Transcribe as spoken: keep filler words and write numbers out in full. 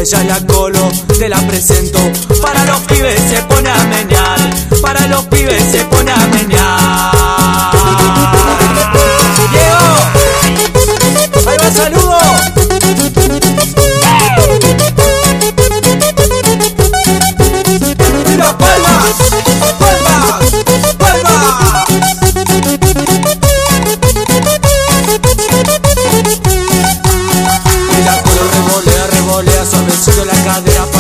ella es la Colo, te la presento. Para los pibes se pone a menear, para los pibes se pone a menear. Diego, ahí va el saludo. Mira, palmas, palmas, palmas. Y la Colo revolea, revolea, suavecito la cadera.